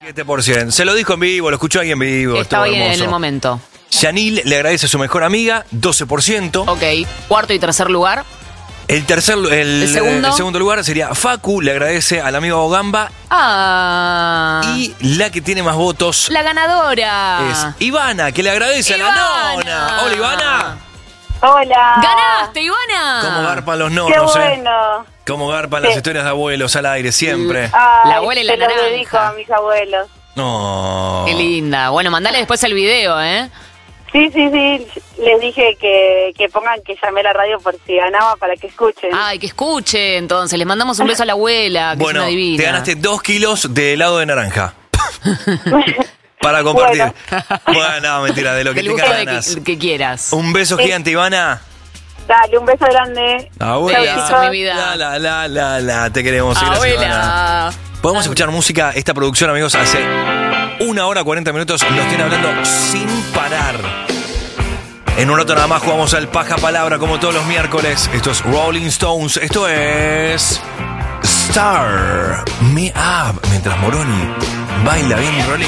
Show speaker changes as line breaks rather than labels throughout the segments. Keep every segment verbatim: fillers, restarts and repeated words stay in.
siete por ciento. Se lo dijo en vivo, lo escuchó ahí en vivo.
Estaba ahí en el momento.
Yanil le agradece a su mejor amiga, doce por ciento.
Ok. Cuarto y tercer lugar.
El tercer, el,
¿El segundo?
el segundo lugar sería Facu, le agradece al amigo Bogamba.
Ah.
Y la que tiene más votos
La ganadora.
es Ivana, que le agradece
Ivana.
a la nona. Hola, Ivana.
Hola.
¡Ganaste, Ivana!
Cómo garpan los nonos,
Qué
eh.
bueno.
Cómo garpan
Sí.
las historias de abuelos al aire, siempre.
Ay,
La abuela y la
se los
naranja.
dedico a mis abuelos.
No.
Qué linda. Bueno, mandale después el video, ¿eh?
Sí, sí, sí. Les dije que, que pongan que llamé a la radio por si ganaba para que escuchen.
Ay, que escuche, entonces. Les mandamos un beso a la abuela, que
Bueno,
es una divina.
te ganaste dos kilos de helado de naranja. Para compartir. Bueno,
Bueno.
no, mentira, de lo que
Del
te
gusto de
ganas.
que, que quieras.
Un beso
Sí.
gigante, Ivana.
Dale, un beso grande.
Abuela.
Beso, mi vida.
La, la, la, la, la. Te queremos. y gracias, Ivana.
Abuela.
Podemos escuchar música. Esta producción, amigos, hace una hora cuarenta minutos nos tiene hablando sin parar. En un rato nada más jugamos al Paja Palabra como todos los miércoles. Esto es Rolling Stones. Esto es Star Me Up. Mientras Moroni baila bien Rolling.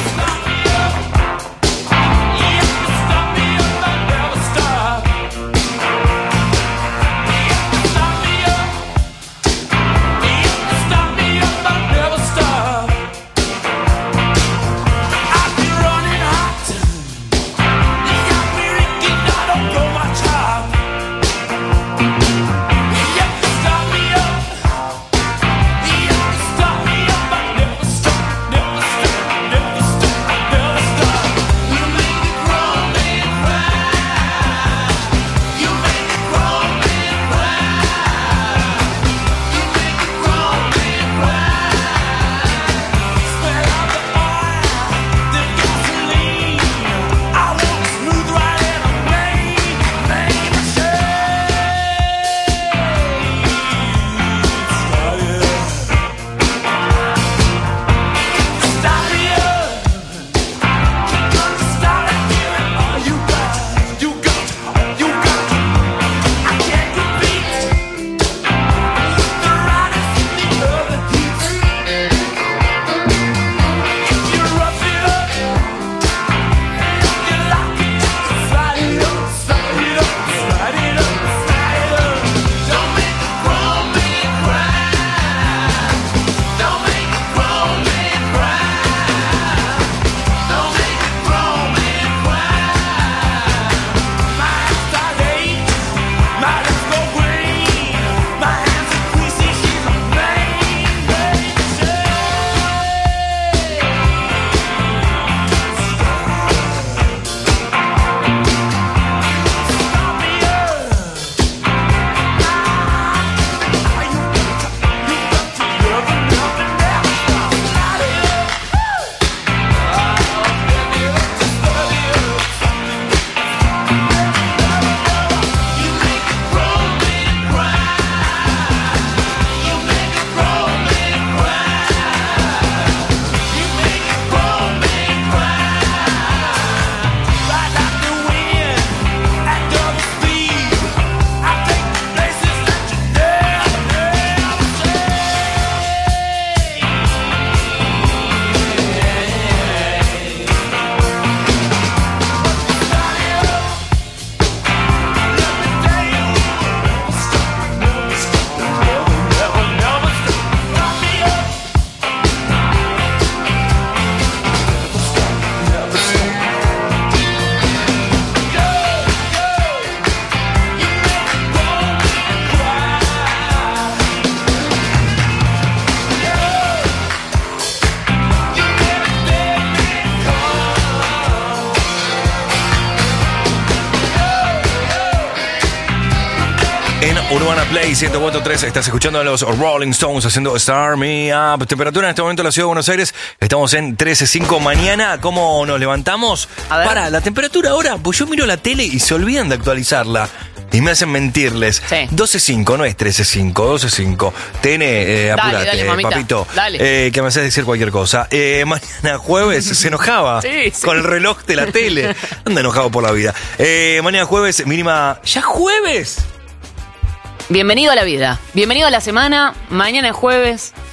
Urbana Play ciento cuatro punto tres, estás escuchando a los Rolling Stones haciendo Start Me Up. Temperatura en este momento en la ciudad de Buenos Aires, estamos en trece punto cinco. Mañana, ¿cómo nos levantamos?
A ver.
Para, la temperatura ahora, pues yo miro la tele y se olvidan de actualizarla. Y me hacen mentirles.
Sí.
doce punto cinco, no es trece punto cinco, doce punto cinco. Tene, eh, apúrate,
dale, mamita,
papito.
dale.
Eh, que me haces decir cualquier cosa. Eh, mañana jueves se enojaba
Sí, sí.
con el reloj de la tele. Anda enojado por la vida. Eh, mañana jueves, mínima. ¡Ya jueves!
Bienvenido a la vida. Bienvenido a la semana. Mañana es jueves.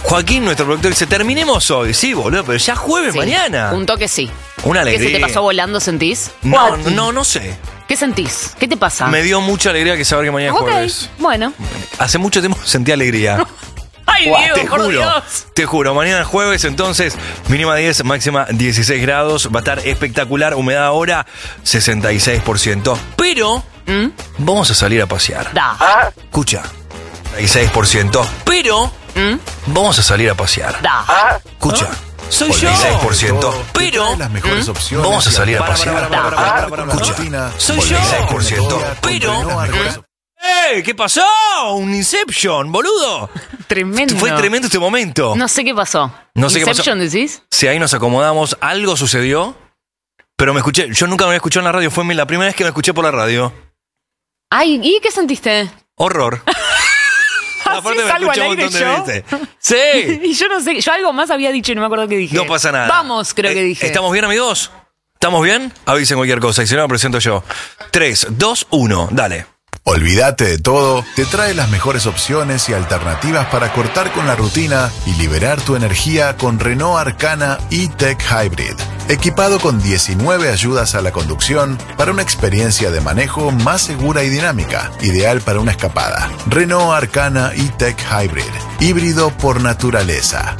Joaquín, nuestro productor, dice, terminemos hoy. Sí, boludo, pero ya jueves
Sí,
mañana.
Un toque sí.
Una
¿Qué
alegría.
se te pasó volando, sentís?
No, no, no sé.
¿Qué sentís? ¿Qué te pasa?
Me dio mucha alegría que saber que mañana es
Ok,
jueves.
bueno.
Hace mucho tiempo sentí alegría.
¡Ay, Diego,
Te
por
juro,
Dios!
te juro, mañana es jueves, entonces mínima diez, máxima dieciséis grados, va a estar espectacular, humedad ahora sesenta y seis por ciento, pero
¿Mm?
vamos a salir a pasear.
Da.
Escucha, sesenta y seis por ciento, pero
¿Mm?
vamos a salir a pasear.
Da.
Escucha, soy yo.
Olvídate
sesenta y seis por ciento,
de todo, te
pero
trae las mejores opciones
vamos a
y
salir a
para,
pasear.
para, para, para, para, para, para,
Escucha,
rutina.
soy
Olvídate
yo.
de
sesenta y seis por ciento,
todo,
pero
con las mejores
¡Eh! ¿Qué pasó? Un Inception, boludo.
Tremendo.
Fue tremendo este momento.
No sé qué pasó.
No sé qué pasó.
¿Inception decís?
Si ahí nos acomodamos, algo sucedió, pero me escuché, yo nunca me había escuchado en la radio, fue la primera vez que me escuché por la radio.
Ay, ¿y qué sentiste?
Horror.
¿Hacés algo al aire yo?
veces. Sí.
Y yo no sé, yo algo más había dicho y no me acuerdo qué dije.
No pasa nada.
Vamos, creo
Eh,
que dije.
¿Estamos bien, amigos? ¿Estamos bien? Avisen cualquier cosa y si no, me presento yo. tres, dos, uno, dale.
Olvídate de todo, te trae las mejores opciones y alternativas para cortar con la rutina y liberar tu energía con Renault Arcana E-Tech Hybrid. Equipado con diecinueve ayudas a la conducción para una experiencia de manejo más segura y dinámica, ideal para una escapada. Renault Arcana E-Tech Hybrid, híbrido por naturaleza.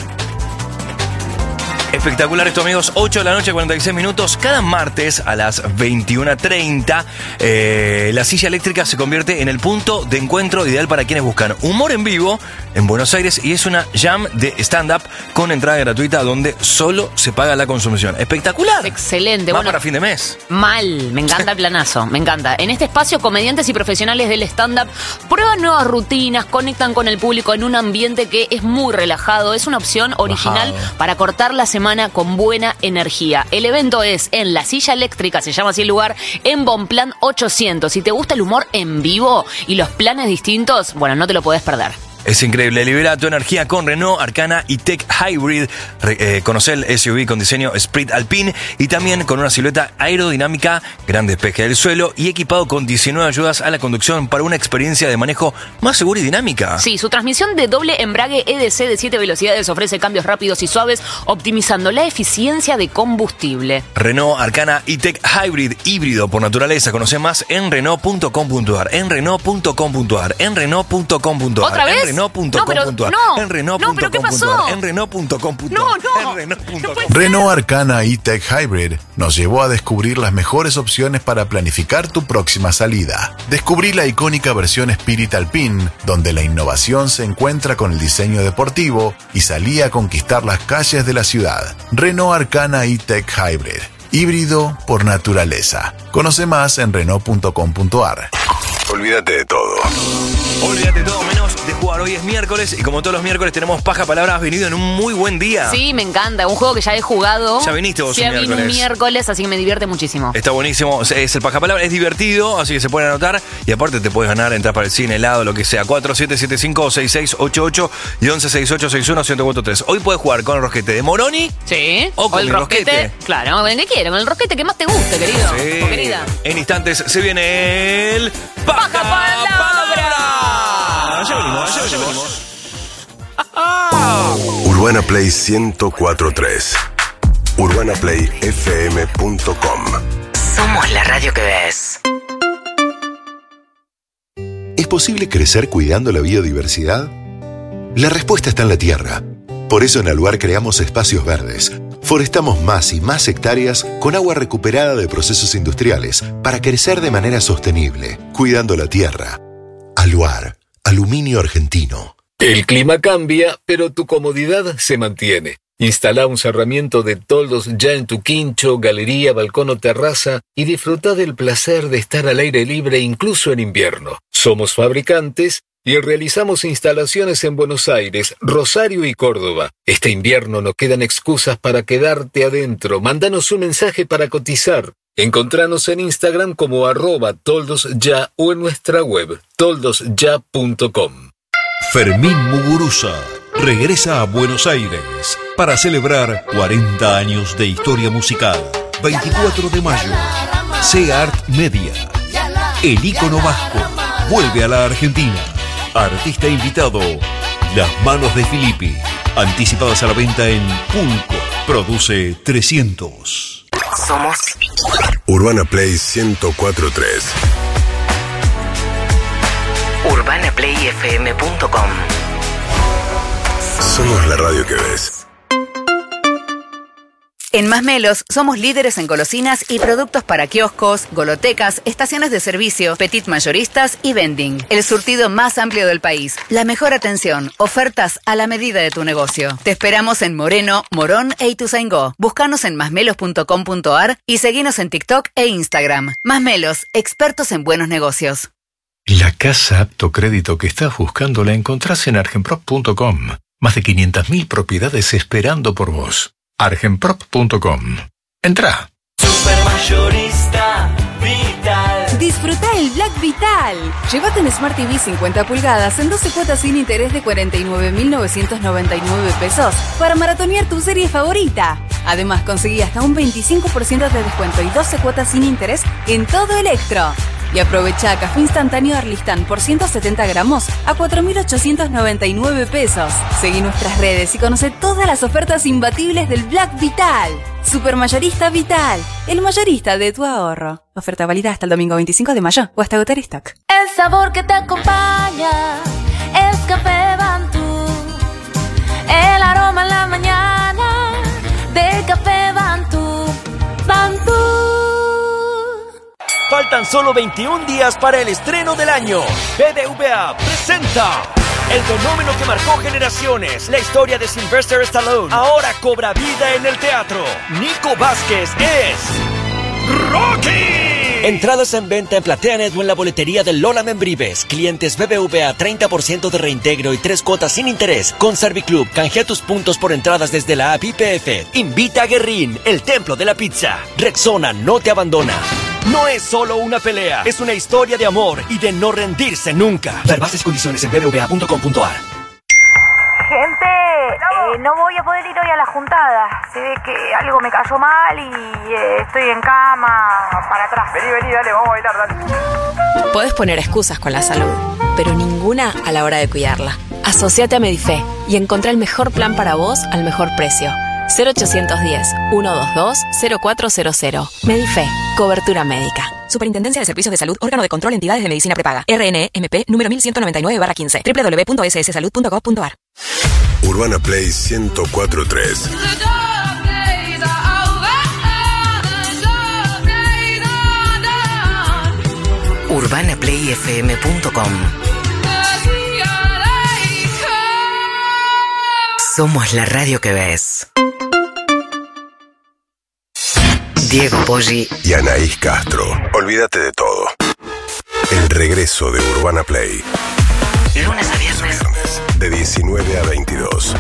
Espectacular esto, amigos. ocho de la noche, cuarenta y seis minutos. Cada martes a las veintiuna treinta, eh, la silla eléctrica se convierte en el punto de encuentro ideal para quienes buscan humor en vivo en Buenos Aires y es una jam de stand-up con entrada gratuita donde solo se paga la consumición. Espectacular.
Excelente.
Va
Bueno,
para fin de mes.
mal, me encanta el planazo, me encanta. En este espacio, comediantes y profesionales del stand-up prueban nuevas rutinas, conectan con el público en un ambiente que es muy relajado. Es una opción original
Bajado.
para cortar la semana con buena energía. El evento es en La Silla Eléctrica, se llama así el lugar, en Bonplan ochocientos. Si te gusta el humor en vivo y los planes distintos, bueno, no te lo podés perder.
Es increíble. Libera tu energía con Renault Arcana y Tech Hybrid. Re- eh, Conoce el S U V con diseño Sprint Alpine y también con una silueta aerodinámica, gran despeje del suelo y equipado con diecinueve ayudas a la conducción para una experiencia de manejo más segura y dinámica.
Sí, su transmisión de doble embrague E D C de siete velocidades ofrece cambios rápidos y suaves, optimizando la eficiencia de combustible.
Renault Arcana y Tech Hybrid híbrido por naturaleza. Conoce más en Renault punto com punto ar, en Renault punto com punto ar, en Renault punto com punto ar.
¿Otra vez?
En Renault punto
No,
com
pero
punto ar,
no.
en Renault
No,
punto
pero ¿qué
com punto
pasó?
ar, en Renault punto com punto ar,
No, no.
en Renault punto com
No puede
punto ar.
Renault Arcana E-Tech Hybrid nos llevó a descubrir las mejores opciones para planificar tu próxima salida. Descubrí la icónica versión Spirit Alpine, donde la innovación se encuentra con el diseño deportivo y salí a conquistar las calles de la ciudad. Renault Arcana E-Tech Hybrid, híbrido por naturaleza. Conoce más en Renault punto com punto ar. Olvídate de todo.
Olvídate todo menos de jugar. Hoy es miércoles y como todos los miércoles tenemos Paja Palabra. Has venido en un muy buen día.
Sí, me encanta. Un juego que ya he jugado.
Ya viniste vos
Ya
un
vine un
miércoles.
miércoles, así que me divierte muchísimo.
Está buenísimo. Es el Paja Palabra. Es divertido, así que se pueden anotar. Y aparte te puedes ganar, entrar para el cine, helado, lo que sea. cuatro siete siete cinco seis seis ocho ocho y once sesenta y ocho sesenta y uno ciento cuarenta y tres. Hoy puedes jugar con el rosquete de Moroni.
Sí.
O con
el
mi
rosquete.
rosquete.
Claro, con el que quiera, con el rosquete que más te guste, querido.
Sí.
O querida.
En instantes se viene el
Paja Palabra.
Ya venimos, ya venimos.
Urbana Play ciento cuatro punto tres. urbana play f m punto com.
Somos la radio que ves.
¿Es posible crecer cuidando la biodiversidad? La respuesta está en la tierra. Por eso en Aluar creamos espacios verdes. Forestamos más y más hectáreas con agua recuperada de procesos industriales para crecer de manera sostenible, cuidando la tierra. Aluar, aluminio argentino.
El clima cambia, pero tu comodidad se mantiene. Instala un cerramiento de toldos ya en tu quincho, galería, balcón o terraza y disfruta del placer de estar al aire libre incluso en invierno. Somos fabricantes y realizamos instalaciones en Buenos Aires, Rosario y Córdoba. Este invierno no quedan excusas para quedarte adentro. Mándanos un mensaje para cotizar. Encontranos en Instagram como arroba toldosya o en nuestra web toldos ya punto com.
Fermín Muguruza regresa a Buenos Aires para celebrar cuarenta años de historia musical. veinticuatro de mayo, C-Art Media. El ícono vasco vuelve a la Argentina. Artista invitado, Las Manos de Filippi. Anticipadas a la venta en Pulco. Produce trescientos.
Somos
Urbana Play ciento cuatro punto tres.
urbana play f m punto com.
Somos la radio que ves.
En Masmelos somos líderes en golosinas y productos para kioscos, golotecas, estaciones de servicio, petit mayoristas y vending. El surtido más amplio del país. La mejor atención, ofertas a la medida de tu negocio. Te esperamos en Moreno, Morón e Ituzaingó. Búscanos en masmelos punto com punto a r y seguinos en TikTok e Instagram. Masmelos, expertos en buenos negocios.
La casa apto crédito que estás buscando la encontrás en argenprop punto com. Más de quinientas mil propiedades esperando por vos. argenprop punto com. Entrá.
Supermayorista Vital. Disfruta el Black Vital. Llévate un Smart T V cincuenta pulgadas en doce cuotas sin interés de cuarenta y nueve mil novecientos noventa y nueve pesos para maratonear tu serie favorita. Además, conseguí hasta un veinticinco por ciento de descuento y doce cuotas sin interés en todo Electro. Y aprovecha café instantáneo Arlistán por ciento setenta gramos a cuatro mil ochocientos noventa y nueve pesos. Seguí nuestras redes y conoce todas las ofertas imbatibles del Black Vital. Supermayorista Vital, el mayorista de tu ahorro. Oferta válida hasta el domingo veinticinco de mayo o hasta agotar stock.
El sabor que te acompaña es Café Bantú. El aroma en la mañana de Café Bantú. Bantú.
Faltan solo veintiún días para el estreno del año. B B V A presenta el fenómeno que marcó generaciones. La historia de Sylvester Stallone ahora cobra vida en el teatro. Nico Vázquez es Rocky. Entradas en venta en PlateaNet o en la boletería del Lola Membrives. Clientes B B V A treinta por ciento de reintegro y tres cuotas sin interés. Con Serviclub, canjea tus puntos por entradas desde la app I P F. Invita a Guerrín, el templo de la pizza. Rexona no te abandona. No es solo una pelea, es una historia de amor y de no rendirse nunca. Ver bases y condiciones en b b v a punto com punto a r.
Gente, eh, no voy a poder ir hoy a la juntada. Se ve que algo me cayó mal y eh, estoy en cama para atrás.
Vení, vení, dale, vamos a bailar, dale.
Podés poner excusas con la salud, pero ninguna a la hora de cuidarla. Asociate a Medife y encontrá el mejor plan para vos al mejor precio. cero ochocientos diez, ciento veintidós, cero cuatro cero cero. Medife, cobertura médica.
Superintendencia de Servicios de Salud, órgano de control, entidades de medicina prepaga. R N E M P número mil ciento noventa y nueve barra quince. doble u doble u doble u punto s s salud punto gov punto a r.
Urbana Play ciento cuatro punto tres.
urbana play f m punto com. Somos la radio que ves. Diego Poggi
y Anaís Castro. Olvídate de todo. El regreso de Urbana Play.
Lunes a viernes.
De diecinueve a veintidós.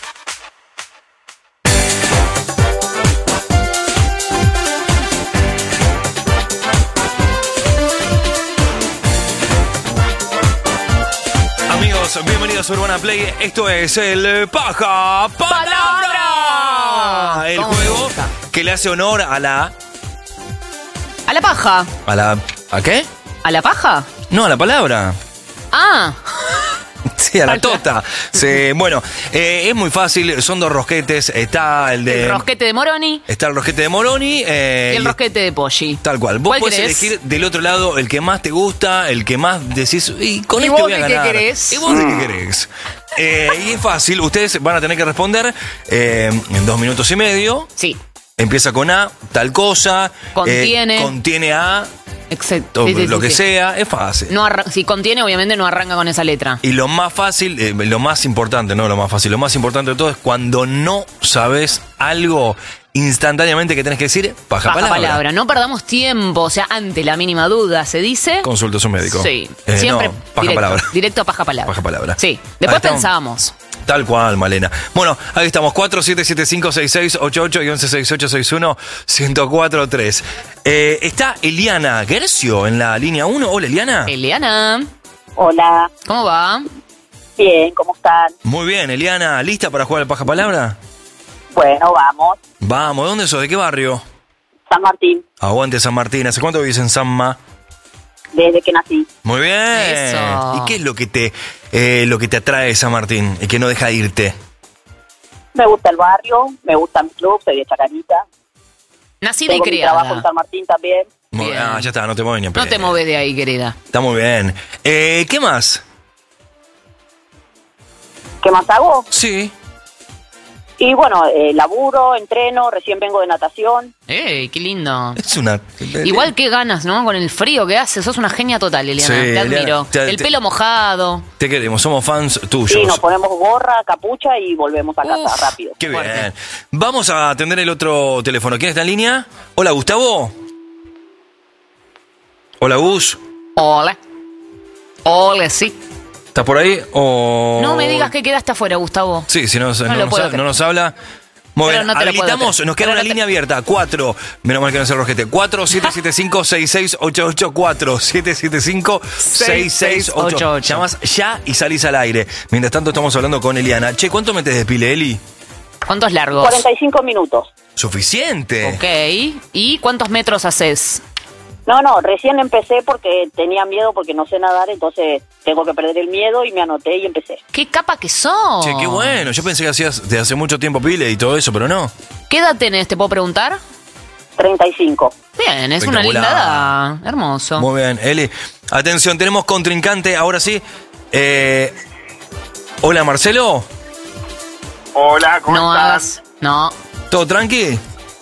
Amigos, bienvenidos a Urbana Play. Esto es el Paja Palabra. El juego que le hace honor a la...
A la paja.
¿A la... ¿A qué?
¿A la paja?
No, a la palabra.
Ah.
Sí, a la tota. Sí, bueno, eh, es muy fácil. Son dos rosquetes. Está el de...
El rosquete de Moroni.
Está el rosquete de Moroni. Eh,
y el rosquete de Poggi.
Tal cual. Vos podés
querés?
elegir del otro lado el que más te gusta, el que más decís, y con
¿Y
este
vos
voy a
de qué
ganar.
querés?
¿Y vos de qué querés? Eh, y es fácil. Ustedes van a tener que responder eh, en dos minutos y medio.
Sí.
Empieza con A, tal cosa.
Contiene.
Eh, contiene A.
Exacto.
Sí,
sí,
lo
sí,
que
sí.
sea, es fácil.
No arran- si contiene, obviamente no arranca con esa letra.
Y lo más fácil, eh, lo más importante, no lo más fácil, lo más importante de todo es cuando no sabes algo, instantáneamente que tenés que decir, paja,
Paja
palabra.
palabra. No perdamos tiempo, o sea, ante la mínima duda se dice.
Consulta a su médico.
Sí,
Eh,
siempre
no, paja
directo,
palabra.
directo a paja palabra.
Paja palabra.
Sí,
Ahí
después
estamos.
pensábamos.
Tal cual, Malena. Bueno, ahí estamos, cuatro siete siete cinco seis seis ocho ocho y once sesenta y ocho sesenta y uno ciento cuatro tres. Eh, está Eliana Gercio en la línea uno. Hola, Eliana.
Eliana.
Hola.
¿Cómo va?
Bien, ¿cómo están?
Muy bien, Eliana. ¿Lista para jugar al paja palabra?
Bueno, vamos.
Vamos, ¿de dónde sos? ¿De qué barrio?
San Martín,
Aguante San Martín. ¿Hace cuánto vivís en Sanma?
desde que nací.
Muy bien.
Eso.
¿Y qué es lo que te eh, lo que te atrae de San Martín y que no deja de irte?
Me gusta el barrio, me gusta mi club, soy de Chacarita.
Nacida y
Tengo mi
criada.
trabajo en San Martín también.
Muy bien. Ah, ya está, no te mueves ni en
No
pedo.
te moves de ahí, querida.
Está muy bien. Eh, ¿Qué más?
¿Qué más hago?
Sí.
Y bueno, eh, laburo, entreno, recién vengo de natación.
¡Ey, qué lindo!
Es una...
Igual qué ganas, ¿no? Con el frío que hace. Sos una genia total, Eliana.
Sí,
te admiro.
Eliana, te-
el
te-
pelo mojado.
Te queremos, somos fans tuyos.
Sí, nos ponemos gorra, capucha y volvemos a casa rápido.
Qué bien. Vamos a atender el otro teléfono. ¿Quién está en línea? Hola, Gustavo. Hola, Gus.
Hola. Hola, sí.
¿Estás por ahí? O...
No me digas que quedaste afuera, Gustavo.
Sí, si no, no,
No lo
nos,
puedo
ha-
creer.
no nos habla. Muy
Pero
bien,
no te lo puedo
habilitamos,
creer.
nos queda
Pero
una
no te-
línea abierta. cuatro, menos mal que no es el rojete. cuatro siete siete cinco seis seis ocho ocho. cuatro siete siete cinco seis seis ocho. Llamas ya y salís al aire. Mientras tanto estamos hablando con Eliana. Che, ¿cuánto metes de pile, Eli?
¿Cuántos largos?
cuarenta y cinco minutos.
Suficiente.
Ok. ¿Y cuántos metros haces?
No, no, recién empecé porque tenía miedo porque no sé nadar, entonces tengo que perder el miedo y me anoté y empecé.
¡Qué capa que sos!
Che, qué bueno. Yo pensé que hacías de hace mucho tiempo pile y todo eso, pero no.
¿Qué edad tenés? ¿Te puedo preguntar?
treinta y cinco.
Bien, es una linda
Espectacular.
edad. Hermoso.
Muy bien, Eli. Atención, tenemos contrincante, ahora sí. Eh, hola, Marcelo.
Hola, ¿cómo
no
estás?
hagas. No.
¿Todo tranqui?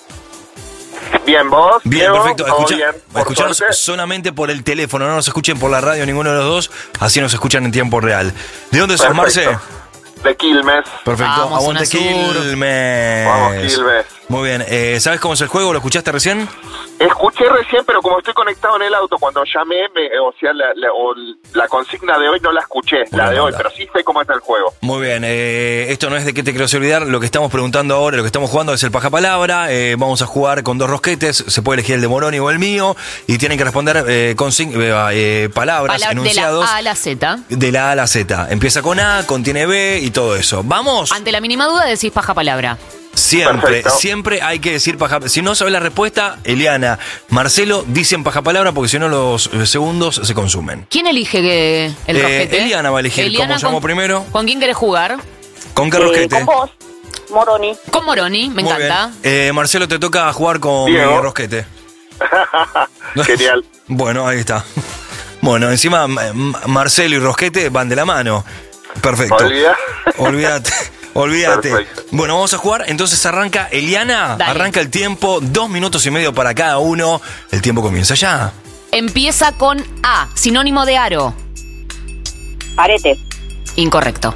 Bien, ¿vos?
Bien,
Diego?
perfecto.
¿Todo
Escucha-
bien? Por
escuchanos
suerte.
solamente por el teléfono, no nos escuchen por la radio ninguno de los dos, así nos escuchan en tiempo real. ¿De dónde sos,
Perfecto.
Marce?
De Quilmes.
Perfecto,
Vamos,
aguante
zona sur.
Quilmes.
Vamos, Quilmes.
Muy bien, eh, ¿sabes cómo es el juego? ¿Lo escuchaste recién?
Escuché recién, pero como estoy conectado en el auto, cuando llamé, me- o sea, la, la- o la consigna de hoy no la escuché,
Buena
la de hoy,
onda.
pero sí sé cómo está el juego.
Muy bien, eh, esto no es de qué te quiero olvidar, lo que estamos preguntando ahora, lo que estamos jugando es el paja palabra, eh, vamos a jugar con dos rosquetes, se puede elegir el de Moroni o el mío, y tienen que responder eh, con cin- eh, eh, palabras,
Pala- de la
enunciados,
A a la Z.
de la A a la Z. Empieza con A, contiene B y todo eso. ¿Vamos?
Ante la mínima duda decís paja palabra.
Siempre,
Perfecto.
siempre hay que decir paja. Si no sabes la respuesta, Eliana, Marcelo, dicen paja palabra porque si no los eh, segundos se consumen.
¿Quién elige que el
Eh,
rosquete?
Eliana va a elegir
Eliana,
cómo llamó
con-
primero.
¿Con quién querés jugar?
¿Con qué
Eh,
rosquete?
con vos, Moroni.
Con Moroni, me
Muy
encanta.
bien. Eh, Marcelo, te toca jugar con
Diego.
mi rosquete.
Genial.
Bueno, ahí está. Bueno, encima M- M- Marcelo y Rosquete van de la mano. Perfecto.
Olvida.
Olvídate. Olvídate.
Perfecto.
Bueno, vamos a jugar. Entonces arranca Eliana.
Dale.
Arranca el tiempo. Dos minutos y medio para cada uno. El tiempo comienza ya.
Empieza con A, sinónimo de aro.
Arete.
Incorrecto.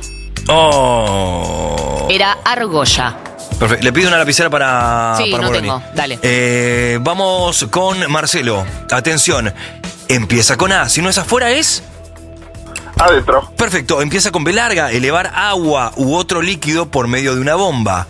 Oh.
Era argolla.
Perfecto. Le pido una lapicera para,
Sí,
para
no
Moroni.
tengo. Dale.
Eh, vamos con Marcelo. Atención. Empieza con A. Si no es afuera, es.
Adentro.
Perfecto, empieza con B larga, elevar agua u otro líquido por medio de una bomba.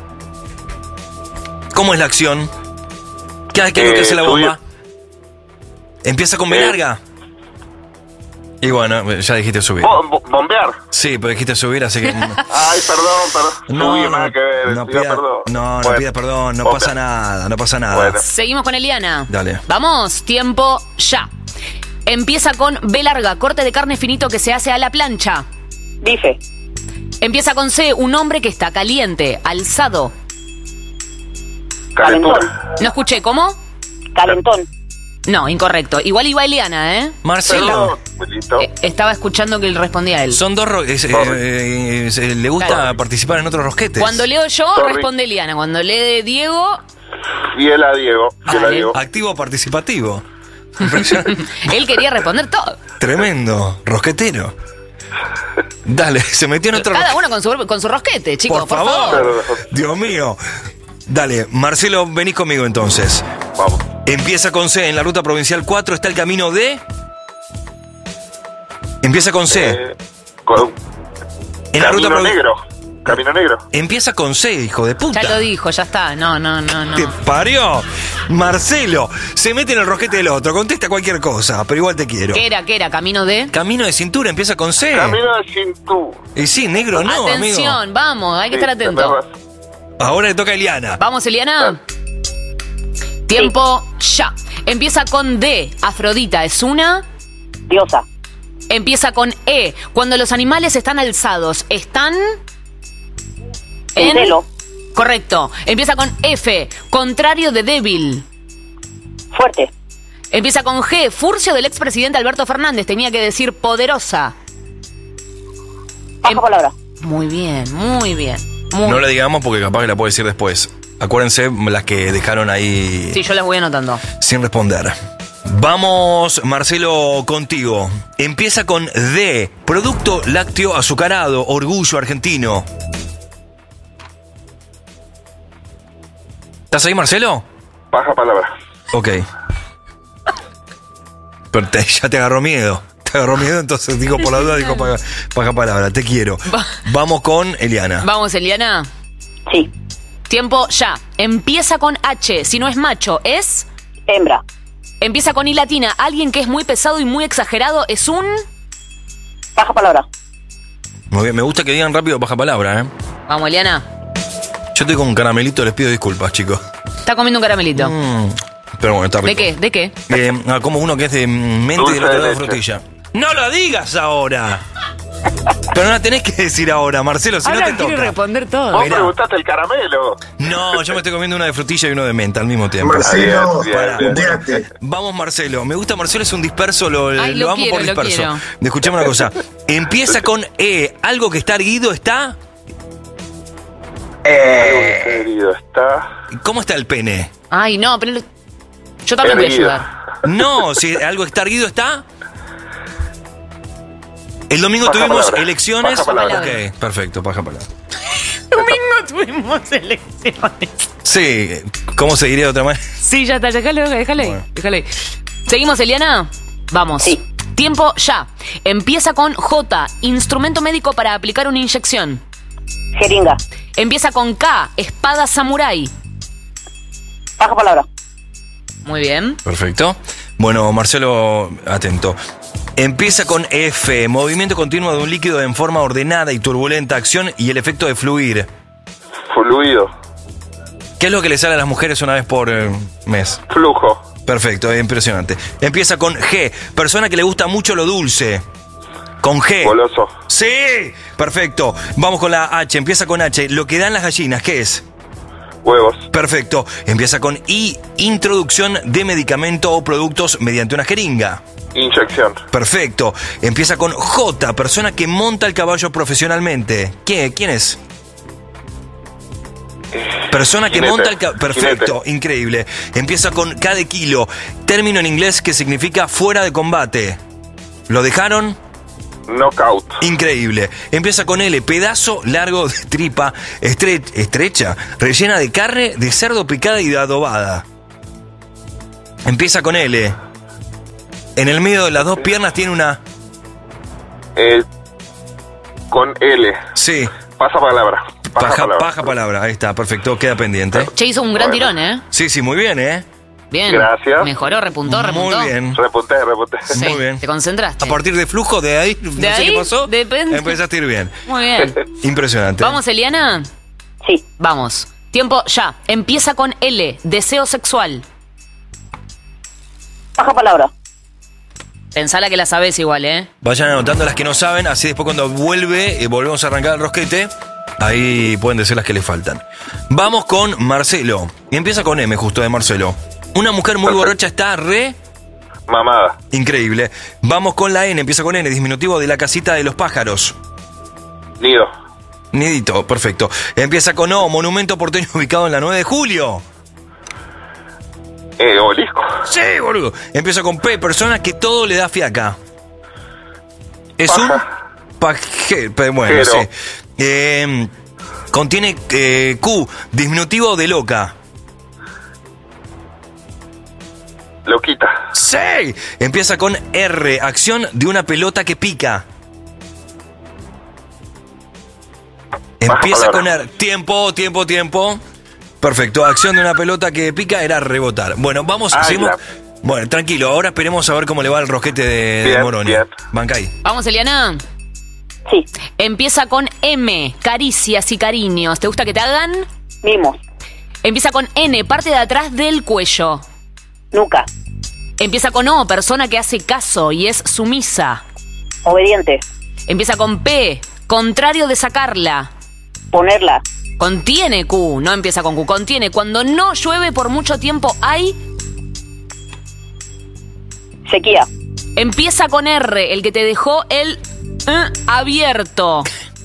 ¿Cómo es la acción? ¿Qué, qué es lo que
Eh,
hace la
subir.
bomba? Empieza con B
Eh.
larga. Y bueno, ya dijiste subir.
Bo- bo- bombear.
Sí, pero dijiste subir, así que...
Ay, perdón, perdón.
No,
Subir,
no,
nada que ver.
no
pido
pida,
perdón.
no, no
Bueno.
pida perdón, no
Bombear.
pasa nada, no pasa nada.
Bueno.
Seguimos con Eliana.
Dale.
Vamos, tiempo ya. Empieza con B larga, corte de carne finito que se hace a la plancha.
Bife.
Empieza con C, un hombre que está caliente, alzado.
Calentura.
No escuché, ¿cómo?
Calentón.
No, incorrecto. Igual iba Eliana, ¿eh?
Marcelo.
Perdón. Listo.
Eh, Estaba escuchando que él respondía a él.
Son dos... ro- es- eh, eh, eh, le gusta
Claro.
participar en otros rosquetes.
Cuando leo yo,
Sorry.
responde Eliana. Cuando lee Diego,
Fiel a Diego. Fiel a
Dale.
Diego.
Activo participativo. Impresionante.
él quería responder todo.
Tremendo, rosquetero. Dale, se metió en otro
Cada
rosquete.
uno con su, con su rosquete, chicos,
Por favor.
Perdón.
Dios mío. Dale, Marcelo, venís conmigo entonces.
Vamos.
Empieza con C. En la ruta provincial cuatro está el camino de... Empieza con C.
Eh, con-
en la ruta
Camino
provi-
negro. Camino negro.
Empieza con C, hijo de puta.
Ya lo dijo, ya está. No, no, no, no.
¿Te parió? Marcelo, se mete en el rosquete del otro. Contesta cualquier cosa, pero igual te quiero.
¿Qué era? ¿Qué era? ¿Camino de?
Camino de cintura empieza con C.
Camino de cintura.
Y sí, negro no,
Atención,
amigo.
vamos, hay que estar
Sí,
atento.
tenés razón.
Ahora le toca a Eliana.
Vamos, Eliana. Tiempo ya. Empieza con D. Afrodita es una.
Diosa.
Empieza con E. Cuando los animales están alzados, ¿están? En...
Celo.
Correcto. Empieza con F, contrario de débil.
Fuerte.
Empieza con G, furcio del expresidente Alberto Fernández. Tenía que decir poderosa.
Baja
Em...
palabra.
Muy bien, muy bien. Muy...
No la digamos porque capaz que la puedo decir después. Acuérdense las que dejaron ahí
Sí, yo las voy anotando.
sin responder. Vamos, Marcelo, contigo. Empieza con D, producto lácteo azucarado, orgullo argentino. ¿Estás ahí, Marcelo?
Baja palabra.
Ok. Pero te- ya te agarró miedo. Te agarró miedo, entonces digo por la duda, digo paga, paga palabra, te quiero.
Va-
Vamos con Eliana.
Vamos, Eliana.
Sí.
Tiempo ya. Empieza con H. Si no es macho, es...
Hembra.
Empieza con I latina. Alguien que es muy pesado y muy exagerado es un...
Baja palabra.
Muy bien, me gusta que digan rápido baja palabra, ¿eh?
Vamos, Eliana.
Yo estoy con un caramelito, les pido disculpas, chicos.
Está comiendo un caramelito.
Mm, pero bueno, está rico.
¿De qué? ¿De qué?
Eh, ah, como uno que es de mente
Dulce
y del otro
de
lado de
leche.
frutilla. ¡No lo digas ahora! Pero no la tenés que decir ahora, Marcelo, si
Ahora
no te
quiere
toca.
responder todo.
Vos
Mirá.
preguntaste el caramelo.
No, yo me estoy comiendo una de frutilla y uno de menta al mismo tiempo.
Marcelo, Bien,
Pará.
bien,
Puteate.
Vamos, Marcelo. Me gusta Marcelo, es un disperso, lo,
Ay,
lo
lo
amo
quiero,
por
lo
disperso.
quiero.
Escuchame una cosa. Empieza con E. Algo que está erguido está.
Eh. Querido, está.
¿Cómo está el pene?
Ay, no, pero... Yo también voy a
Erguido.
ayudar.
No, si algo está erguido está. El domingo
Baja
tuvimos
palabra.
elecciones.
Baja palabra.
Ok, perfecto, baja palabra.
Domingo tuvimos elecciones.
Sí, ¿cómo se diría de otra manera?
Sí, ya está, déjalo, déjalo ahí,
Bueno.
déjalo ahí. ¿Seguimos, Eliana? Vamos.
Sí.
Tiempo ya. Empieza con J, instrumento médico para aplicar una inyección.
Jeringa.
Empieza con K, espada samurái.
Baja palabra.
Muy bien.
Perfecto. Bueno, Marcelo, atento. Empieza con F, movimiento continuo de un líquido en forma ordenada y turbulenta, acción y el efecto de fluir.
Fluido.
¿Qué es lo que le sale a las mujeres una vez por eh, mes?
Flujo.
Perfecto, es impresionante. Empieza con G, persona que le gusta mucho lo dulce. Con G.
Goloso.
Sí, perfecto. Vamos con la H, empieza con H. Lo que dan las gallinas, ¿qué es?
Huevos.
Perfecto. Empieza con I, introducción de medicamento o productos mediante una jeringa.
Inyección.
Perfecto. Empieza con J, persona que monta el caballo profesionalmente. ¿Quién, quién es? Persona que
Jinete.
monta el caballo. Perfecto,
Jinete.
increíble. Empieza con K de kilo, término en inglés que significa fuera de combate. ¿Lo dejaron?
Knockout.
Increíble. Empieza con L, pedazo largo de tripa estre- estrecha, rellena de carne de cerdo picada y de adobada. Empieza con L. En el medio de las dos piernas tiene una...
Eh, con L.
Sí.
Pasa palabra. Paja
Paja,
palabra.
paja palabra. Ahí está, perfecto, queda pendiente.
Che, hizo un gran
Bueno.
tirón, ¿eh?
Sí, sí, muy bien, ¿eh?
Bien.
Gracias.
Mejoró, repuntó, repuntó.
Muy bien.
Repunté, repunté.
Sí,
Muy bien.
te concentraste.
A partir de flujo, de ahí, no sé
ahí,
qué pasó,
depende.
empezaste a ir bien.
Muy bien.
Impresionante.
¿Vamos, Eliana?
Sí.
Vamos. Tiempo ya. Empieza con L, deseo sexual.
Baja palabra.
Pensala que la sabés igual, ¿eh?
Vayan anotando las que no saben, así después cuando vuelve, eh, volvemos a arrancar el rosquete, ahí pueden decir las que le faltan. Vamos con Marcelo. Y empieza con M, justo de Marcelo. Una mujer muy
Perfecto.
borracha está re...
Mamada.
Increíble. Vamos con la N, empieza con N, diminutivo de la casita de los pájaros.
Nido.
Nidito, perfecto. Empieza con O, monumento porteño ubicado en la nueve de julio.
Eh, obelisco.
Sí, boludo. Empieza con P, persona que todo le da fiaca. Es
Paja.
un paje, pe- bueno,
Pero.
sí. Eh, contiene eh, Q, diminutivo de loca.
Loquita.
Sí. Empieza con R, acción de una pelota que pica. Empieza
palabra.
con R. Tiempo, tiempo, tiempo. Perfecto. Acción de una pelota que pica era rebotar. Bueno, vamos,
Ay,
seguimos.
la-
Bueno, tranquilo, ahora esperemos a ver cómo le va el rosquete de, de
Bien,
Moroni.
bien.
Bancay.
¿Vamos, Eliana?
Sí.
Empieza con M, caricias y cariños. ¿Te gusta que te hagan?
Mimos.
Empieza con N, parte de atrás del cuello.
Nuca.
Empieza con O, persona que hace caso y es sumisa.
Obediente.
Empieza con P, contrario de sacarla.
Ponerla.
Contiene Q, no empieza con Q. Contiene, cuando no llueve por mucho tiempo hay...
Sequía.
Empieza con R, el que te dejó el eh, abierto.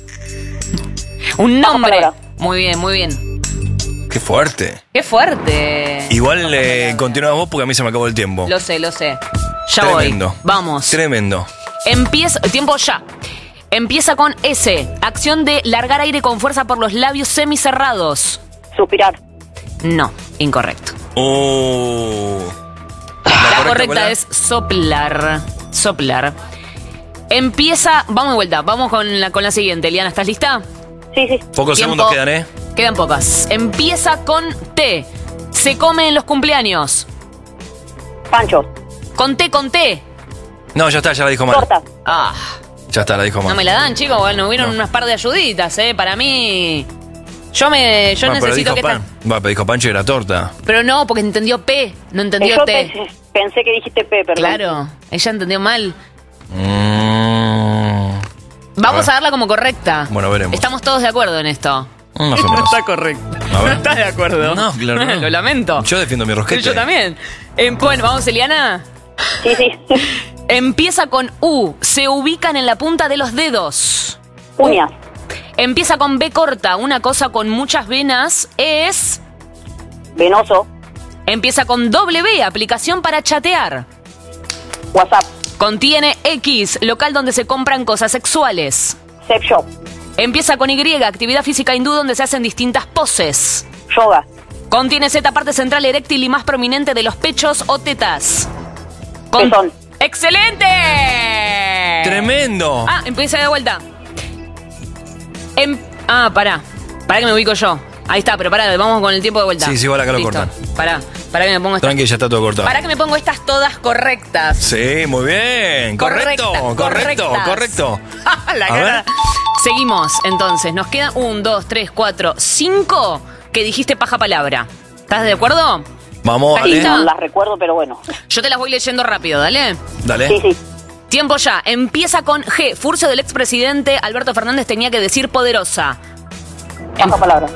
Un nombre. Muy bien, muy bien.
Qué fuerte.
Qué fuerte.
Igual eh, continúa vos porque a mí se me acabó el tiempo.
Lo sé, lo sé. Ya
Tremendo.
voy. Vamos.
Tremendo.
Empieza, tiempo ya. Empieza con S. Acción de largar aire con fuerza por los labios semicerrados.
Suspirar.
No, incorrecto.
Oh.
La,
La
correcta
correcta
es soplar. Soplar. Empieza. Vamos de vuelta. Vamos con la, con la siguiente. Eliana, ¿estás lista?
Sí, sí.
Pocos
Tiempo.
segundos quedan, ¿eh?
Quedan pocas. Empieza con T. Se come en los cumpleaños.
Pancho.
Con T, con T.
No, ya está, ya la dijo mal.
Torta.
Ah.
Ya está, la dijo mal.
No me la dan, chicos. Bueno, hubieron
No.
unas par de ayuditas, ¿eh? Para mí. Yo me. Yo
Bueno, pero
necesito
dijo
que
pan.
esta.
Bueno, pero dijo Pancho y era torta.
Pero no, porque entendió P. No entendió
Yo
T.
pensé, pensé que dijiste P, perdón.
Claro. Ella entendió mal.
Mm.
Vamos
ver.
a darla como correcta.
Bueno, veremos.
Estamos todos de acuerdo en esto.
Más o
No
menos.
está correcta.
A ver.
No estás de acuerdo.
No, claro que no.
Lo lamento.
Yo defiendo mi rosquete.
Yo también. Eh, bueno, vamos, Eliana.
Sí, sí.
Empieza con U. Se ubican en la punta de los dedos.
Uñas.
Empieza con B corta. Una cosa con muchas venas es...
Venoso.
Empieza con W. Aplicación para chatear.
WhatsApp.
Contiene X. Local donde se compran cosas sexuales.
Sex shop.
Empieza con Y. Actividad física hindú donde se hacen distintas poses.
Yoga.
Contiene Z. Parte central eréctil y más prominente de los pechos o tetas. Con-
Pezón.
¡Excelente!
¡Tremendo!
Ah, empieza de vuelta. Em- ah, pará. Pará que me ubico yo. Ahí está, pero pará, vamos con el tiempo de vuelta.
Sí, sí, igual acá lo
Listo.
cortan.
Pará, pará que me pongo estas.
Tranqui, ya está todo cortado.
Pará que me pongo estas todas correctas.
Sí, muy bien. Correcto,
Correctas,
correcto,
correctas.
correcto.
La
A
cara.
ver.
Seguimos, entonces. Nos quedan un, dos, tres, cuatro, cinco que dijiste paja palabra. ¿Estás de acuerdo?
Vamos,
¿Estás
dale.
lista?
No las recuerdo, pero bueno.
Yo te las voy leyendo rápido, dale.
Dale.
Sí, sí.
Tiempo ya. Empieza con G. Furcio del expresidente Alberto Fernández tenía que decir poderosa.
Paja palabra.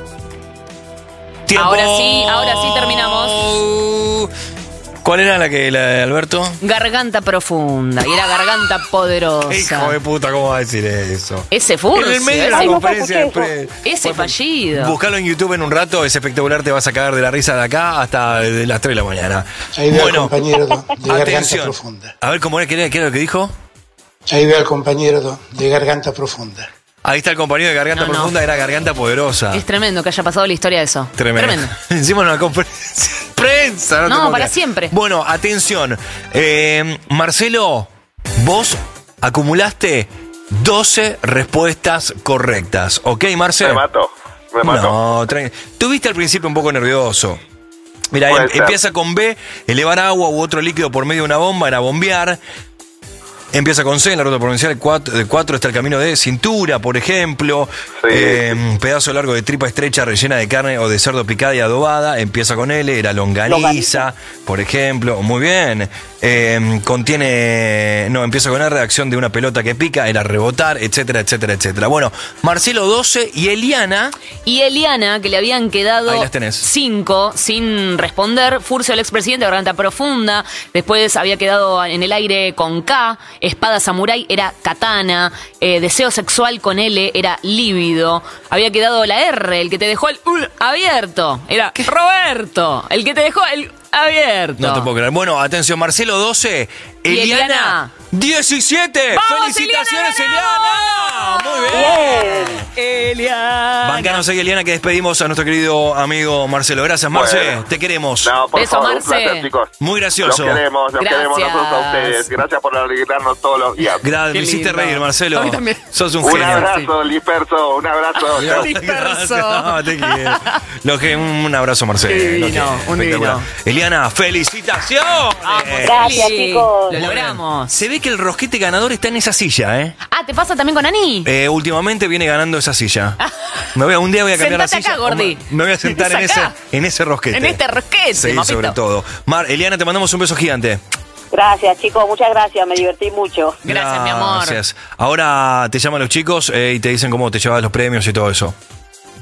Tiempo.
Ahora sí, ahora sí terminamos.
¿Cuál era la que la de Alberto?
Garganta profunda. Y era garganta poderosa.
Hijo de puta, ¿cómo va a decir eso?
Ese furcio.
En el medio de la
ese-
conferencia de pre-
Ese fallido.
Buscalo en YouTube en un rato, es espectacular, te vas a cagar de la risa de acá hasta de las tres de la mañana.
Ahí veo
Bueno,
al compañero de garganta
atención.
profunda.
A ver, ¿cómo era? ¿Qué era, qué era lo que dijo?
Ahí veo al compañero de garganta profunda.
Ahí está el compañero de Garganta
No, no.
Profunda, era Garganta Poderosa.
Es tremendo que haya pasado la historia de eso.
Tremendo.
Tremendo.
Encima en una conferencia de prensa.
No,
te puedo
para
creer.
siempre.
Bueno, atención. Eh, Marcelo, vos acumulaste doce respuestas correctas. ¿Ok, Marcelo?
Me mato, me mato.
No, tranqui- Tuviste al principio un poco nervioso. Mira,
Puede
em-
ser.
empieza con B, elevar agua u otro líquido por medio de una bomba, era bombear. Empieza con C, en la ruta provincial cuatro, de cuatro está el camino de cintura, por ejemplo. Eh, pedazo largo de tripa estrecha rellena de carne o de cerdo picada y adobada. Empieza con L, era longaniza,
Longaniza.
por ejemplo. Muy bien. Eh, contiene, no, empieza con R, acción de una pelota que pica, era rebotar, etcétera, etcétera, etcétera. Bueno, Marcelo doce y Eliana.
Y Eliana, que le habían quedado
Ahí las tenés.
cinco sin responder. Furcio del expresidente, garganta profunda. Después había quedado en el aire con K. Espada samurái era katana. Eh, deseo sexual con L era líbido. Había quedado la R, el que te dejó el ul abierto. Era Roberto, el que te dejó el abierto.
No te puedo creer. Bueno, atención, Marcelo doce,
Y
Eliana,
Eliana.
diecisiete.
¡Vamos,
¡Felicitaciones,
Eliana!
Eliana! Muy bien.
Eliana.
Bancanos y Eliana, que despedimos a nuestro querido amigo Marcelo. Gracias, Marce.
Bueno.
Te queremos.
No, por
Beso,
favor, un
Marce.
placer, chicos.
Muy gracioso.
Los queremos, los
Gracias.
queremos nosotros a ustedes. Gracias por alegrarnos todos los días.
Gra-
Qué
me hiciste
lindo.
reír, Marcelo.
A mí también.
Sos un,
Un
genio.
abrazo, Lisperso, un abrazo. Chao.
Disperso.
No, te quiero. Lo que, un abrazo, Marcelo.
Qué divino,
Lo que-
un
espectacular.
divino.
Eliana, felicitaciones.
Gracias,
Sí,
chicos.
Lo logramos.
Se ve que el rosquete ganador está en esa silla, ¿eh?
Ah, ¿te pasa también con Ani?
Eh, últimamente viene ganando esa silla. Me voy a, un día voy a cambiar
Sentate
la silla.
acá, Gordi.
o me- Me voy a sentar en ese,
Sacá.
en ese rosquete.
En este rosquete,
Sí,
papito.
sobre todo. Mar, Eliana, te mandamos un beso gigante.
Gracias, chicos. Muchas gracias. Me divertí mucho.
Gracias, mi amor.
Gracias. Ahora te llaman los chicos eh, y te dicen cómo te llevas los premios y todo eso.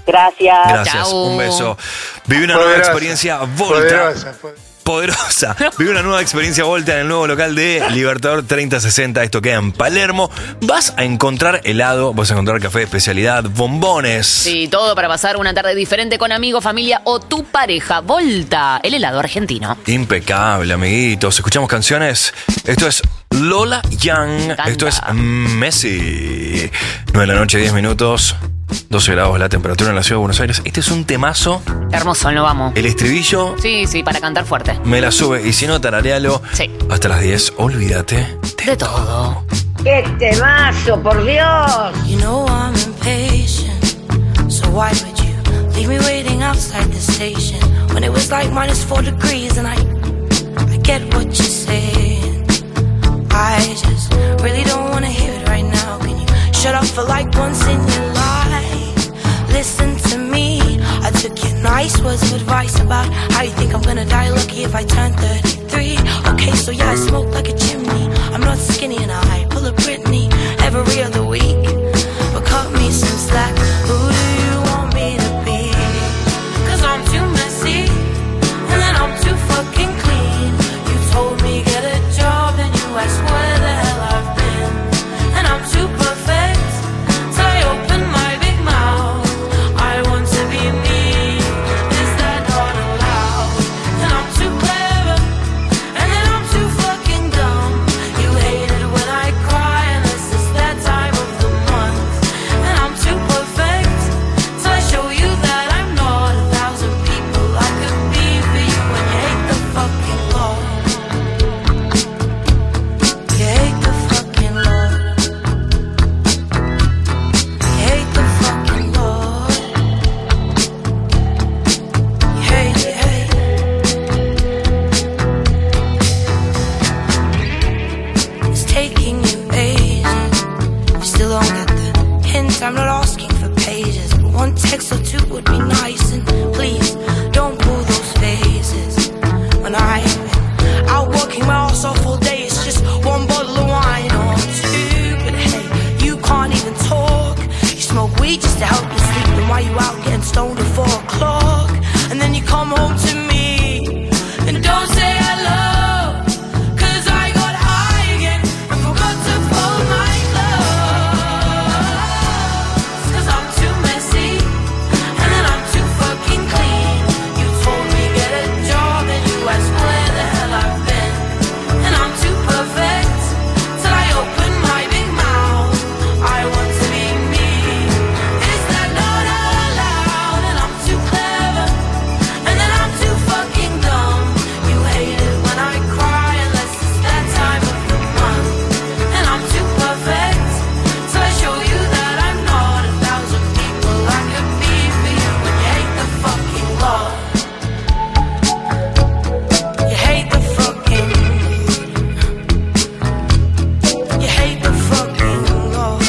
Gracias.
Gracias,
Chau.
un beso. Viví una nueva
Poderosa,
experiencia Volta.
Poderosa, poderosa.
Poderosa. Viví una nueva experiencia Volta en el nuevo local de Libertador treinta sesenta. Esto queda en Palermo. Vas a encontrar helado, vas a encontrar café de especialidad, bombones.
Sí, todo para pasar una tarde diferente con amigos, familia o tu pareja. Volta, el helado argentino.
Impecable, amiguitos. Escuchamos canciones. Esto es Lola Young.
Canta.
Esto es Messi. nueve de la noche, diez minutos. doce grados la temperatura en la ciudad de Buenos Aires. Este es un temazo.
Hermoso, lo vamos.
El estribillo
Sí, sí, para cantar fuerte.
me la sube. Y si no, tararealo.
Sí.
Hasta las diez. Olvídate
De todo.
¡Qué temazo, por Dios!
You know I'm impatient, so why would you leave me waiting outside the station when it was like minus four degrees and I, I get what you're saying. I just really don't want to hear it right now. Can you shut up for like once in your life? Listen to me. I took your nice words of advice about how you think I'm gonna die lucky if I turn thirty-three. Okay, so yeah, I smoke like a chimney. I'm not skinny and I pull a Britney every other week. But cut me some slack. Who do you want me to be? Cause I'm too messy and then I'm too fucking clean. You told me get a job and you asked where the hell I've been. And I'm too perfect, so I open my big mouth. I want to be me. Is that not allowed? And I'm too clever and then I'm too fucking dumb. You hate it when I cry unless it's that time of the month. And I'm too perfect, so I show you that I'm not a thousand people I could be for you. And you hate the fucking Lord. You hate the fucking Lord. You hate the fucking Lord. You hate, you hate. It's taking you ages. You still don't get the hint. I'm not asking for pages, but one text or two would be nice. And please don't pull those faces. When I've been out working my ass off all day, it's just one bottle of wine or two. But hey, you can't even talk. You smoke weed just to help you sleep. And why you out getting stoned at four o'clock? And then you come home to me and don't say hello. Cause I got high again and forgot to fold my clothes. Cause I'm too messy and then I'm too fucking clean. You told me get a job and you asked where the hell I've been. And I'm too perfect till I open my big mouth. I want to be me. Is that not allowed? And I'm too clever and then I'm too fucking dumb. You hate it when I cry unless it's that time of the month. And I'm too perfect, so I show you that I'm not a thousand people I could be for you. And you hate the fucking Lord. You hate the fucking. You hate the fucking Lord.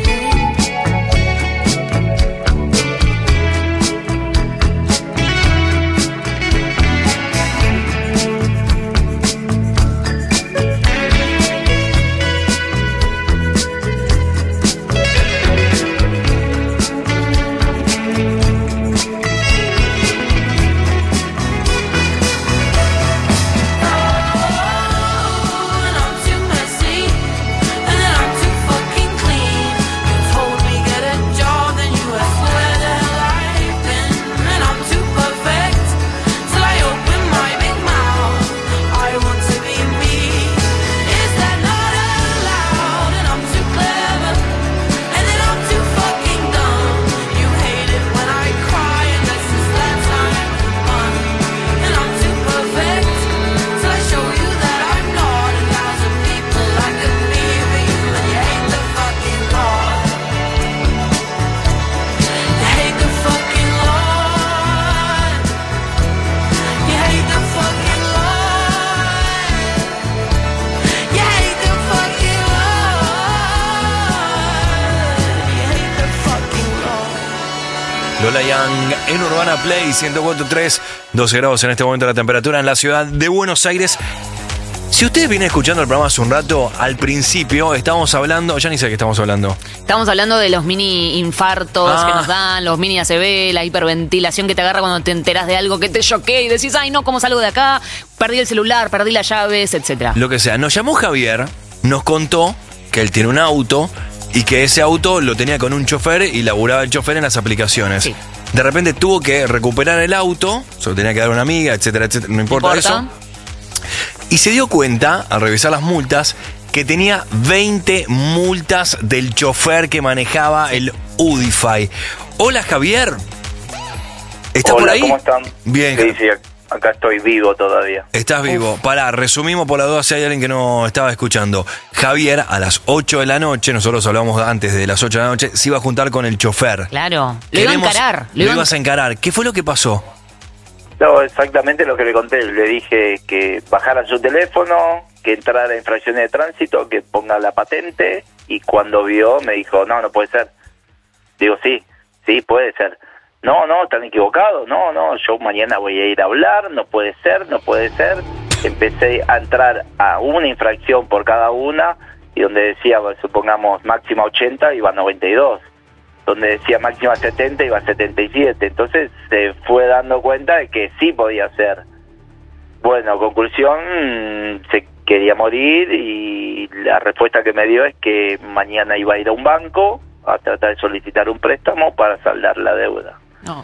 And I'm too messy, and then I'm too fucking clean. You told me get a job, then you asked where the hell I've been. And I'm too perfect, till I open my big mouth. I want to be me. Is that not allowed? And I'm too clever, and then I'm too fucking dumb. You hate it when I cry, unless it's that time of the month. And I'm too perfect, till I show you that I'm not a thousand people I could be for you. And you hate the fucking Lord. You hate the fucking Lord. You hate the fucking Lord. You hate the fucking Lord. You hate the fucking Lord.
Lola Young en Urbana Play ciento cuatro punto tres. doce grados en este momento la temperatura en la ciudad de Buenos Aires. Si ustedes vienen escuchando el programa hace un rato, al principio estábamos hablando, ya ni sé de qué estamos hablando.
Estamos hablando de los mini infartos
Ah.
que nos dan, los mini A C V, la hiperventilación que te agarra cuando te enteras de algo que te choquea y decís, ay no, ¿cómo salgo de acá? Perdí el celular, perdí las llaves, etcétera.
Lo que sea. Nos llamó Javier, nos contó que él tiene un auto y que ese auto lo tenía con un chofer y laburaba el chofer en las aplicaciones.
Sí.
De repente tuvo que recuperar el auto, se lo tenía que dar a una amiga, etcétera, etcétera. No importa,
¿Importa?
eso. Y se dio cuenta, al revisar las multas, que tenía veinte multas del chofer que manejaba el Udify. Hola, Javier. ¿Estás
Hola,
por ahí?
¿cómo están?
Bien.
Sí, sí, acá estoy vivo todavía.
Estás vivo. Pará, resumimos por la duda si hay alguien que no estaba escuchando. Javier, a las ocho de la noche, nosotros hablamos antes de las ocho de la noche, se iba a juntar con el chofer.
Claro, lo iba a
Queremos-
encarar.
Lo
iba a
ibas a encarar. ¿Qué fue lo que pasó?
No, exactamente lo que le conté. Le dije que bajara su teléfono, que entrara a infracciones de tránsito, que ponga la patente, y cuando vio me dijo, no, no puede ser. Digo, sí, sí, puede ser. No, no, están equivocados. No, no, yo mañana voy a ir a hablar, no puede ser, no puede ser. Empecé a entrar a una infracción por cada una, y donde decía, bueno, supongamos, máxima ochenta, iba a noventa y dos. Donde decía máxima setenta, iba a setenta y siete. Entonces se fue dando cuenta de que sí podía ser. Bueno, conclusión, mm, se quería morir, y la respuesta que me dio es que mañana iba a ir a un banco a tratar de solicitar un préstamo para saldar la deuda.
No.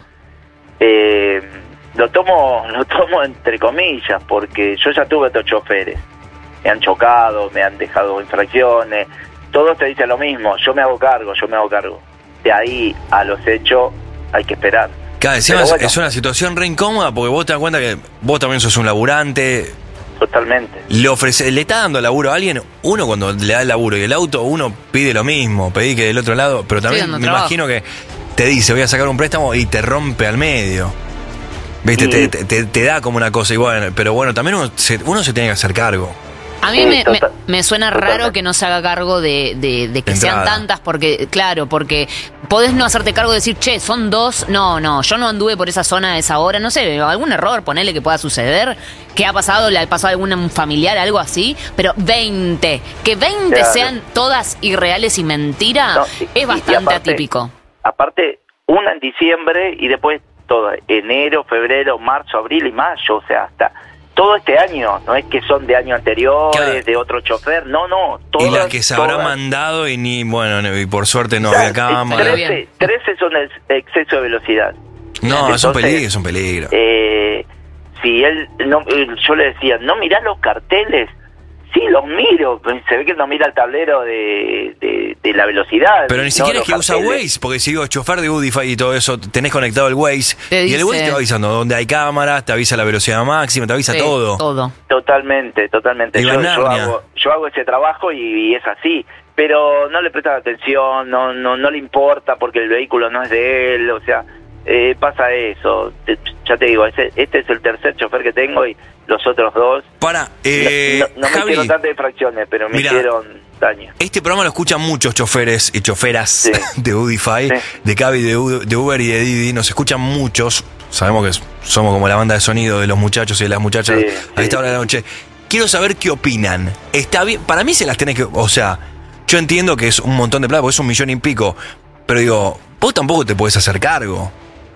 Eh, lo tomo lo tomo entre comillas, porque yo ya tuve otros choferes. Me han chocado, me han dejado infracciones. Todos te dicen lo mismo, yo me hago cargo, yo me hago cargo. De ahí a los hechos hay que esperar.
Cada vez
Pero
es,
bueno.
es una situación re incómoda porque vos te das cuenta que vos también sos un laburante.
Totalmente.
Le ofrece, le está dando laburo a alguien. Uno cuando le da el laburo y el auto, uno pide lo mismo, pedí que del otro lado, pero también
Sí,
me
donde trabajo.
imagino que te dice voy a sacar un préstamo y te rompe al medio. Viste,
Y-
te, te- te- te da como una cosa igual, pero bueno, también uno se, uno se tiene que hacer cargo.
A mí
Sí,
me, me,
total-
me suena raro que no se haga cargo de, de, de que
De
sean
entrada.
tantas, porque, claro, porque podés no hacerte cargo de decir, che, son dos, no, no, yo no anduve por esa zona a esa hora, no sé, algún error, ponele que pueda suceder, que ha pasado, le ha pasado a algún familiar, algo así, pero veinte, que veinte
Claro.
sean todas irreales y mentira,
No, y- y-
es
y
bastante
aparte-
atípico.
Aparte, una en diciembre y después todo, enero, febrero, marzo, abril y mayo, o sea, hasta todo este año, no es que son de años anteriores,
Claro.
de otro chofer, no, no, todas,
Y la que se habrá
todas.
mandado y ni, bueno, y por suerte no
O sea,
había cámara.
trece, trece son el exceso de velocidad.
No, es un
Entonces,
peligro, es un peligro.
Eh, si él, no, eh, yo le decía, ¿no mirás los carteles? Sí, los miro, se ve que no mira el tablero de, de, de la velocidad.
Pero ni
no
siquiera
los
es que usa
carteles.
Waze, porque si digo chofer de Udify y todo eso, tenés conectado el Waze.
Te
y el Waze
dice-
te va avisando dónde hay cámaras, te avisa la velocidad máxima, te avisa
Sí,
todo.
Todo.
Totalmente, totalmente.
Iba
Yo,
en
yo
Narnia.
hago, yo hago ese trabajo y, y es así. Pero no le prestan atención, no, no, no le importa porque el vehículo no es de él, o sea, eh, pasa eso. Te- ya te digo, ese, este es el tercer chofer que tengo y los otros dos
Para, eh,
no, no, no me
Javi,
hicieron tantas infracciones, pero me
Mira.
hicieron daño.
este programa lo escuchan muchos choferes y choferas de Udify,
Sí.
de Cavi, de, U- de Uber y de Didi. Nos escuchan muchos. Sabemos que s- somos como la banda de sonido de los muchachos y de las muchachas
Sí,
a esta
sí.
hora de la noche. Quiero saber qué opinan. Está bien, para mí se las tenés que, o sea, yo entiendo que es un montón de plata, porque es un millón y pico, pero digo, vos tampoco te podés hacer cargo.